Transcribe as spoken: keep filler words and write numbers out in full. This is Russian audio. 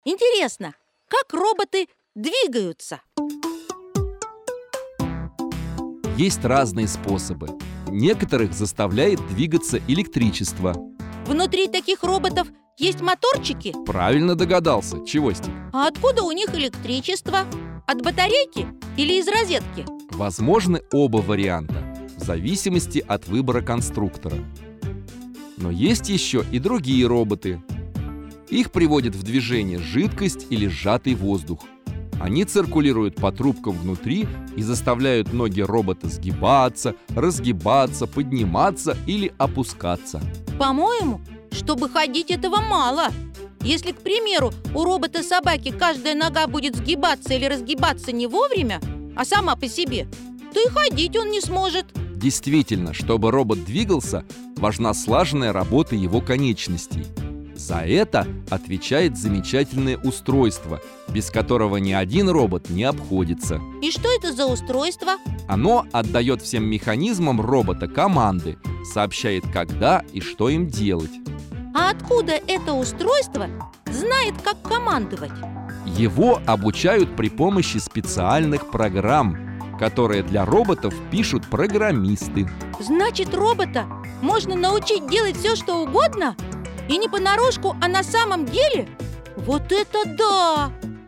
Интересно, как роботы двигаются? Есть разные способы. Некоторых заставляет двигаться электричество. Внутри таких роботов есть моторчики? Правильно догадался, Чевостик. А откуда у них электричество? От батарейки или из розетки? Возможны оба варианта, в зависимости от выбора конструктора. Но есть еще и другие роботы. Их приводит в движение жидкость или сжатый воздух. Они циркулируют по трубкам внутри и заставляют ноги робота сгибаться, разгибаться, подниматься или опускаться. По-моему, чтобы ходить, этого мало. Если, к примеру, у робота-собаки каждая нога будет сгибаться или разгибаться не вовремя, а сама по себе, то и ходить он не сможет. Действительно, чтобы робот двигался, важна слаженная работа его конечностей. За это отвечает замечательное устройство, без которого ни один робот не обходится. И что это за устройство? Оно отдает всем механизмам робота команды, сообщает, когда и что им делать. А откуда это устройство знает, как командовать? Его обучают при помощи специальных программ, которые для роботов пишут программисты. Значит, робота можно научить делать все, что угодно? И не понарошку, а на самом деле? Вот это да!